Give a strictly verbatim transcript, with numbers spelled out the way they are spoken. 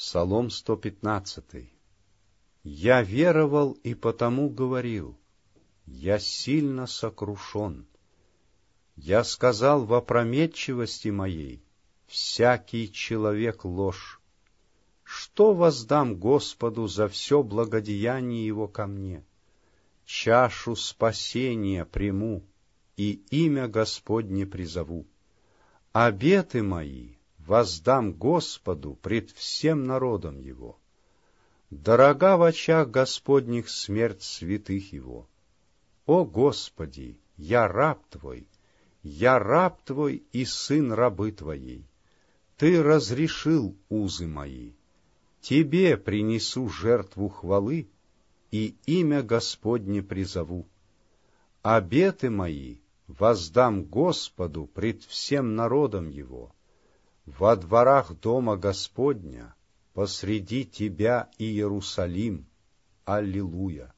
Псалом сто пятнадцатый. Я веровал и потому говорил, я сильно сокрушен. Я сказал в опрометчивости моей, всякий человек ложь. Что воздам Господу за все благодеяние Его ко мне? Чашу спасения приму, и имя Господне призову. Обеты мои воздам Господу пред всем народом Его. Дорога в очах Господних смерть святых Его. О Господи, я раб Твой, я раб Твой и сын рабы Твоей. Ты разрешил узы мои. Тебе принесу жертву хвалы, и имя Господне призову. Обеты мои воздам Господу пред всем народом Его. Во дворах дома Господня, посреди Тебя и Иерусалим. Аллилуйя!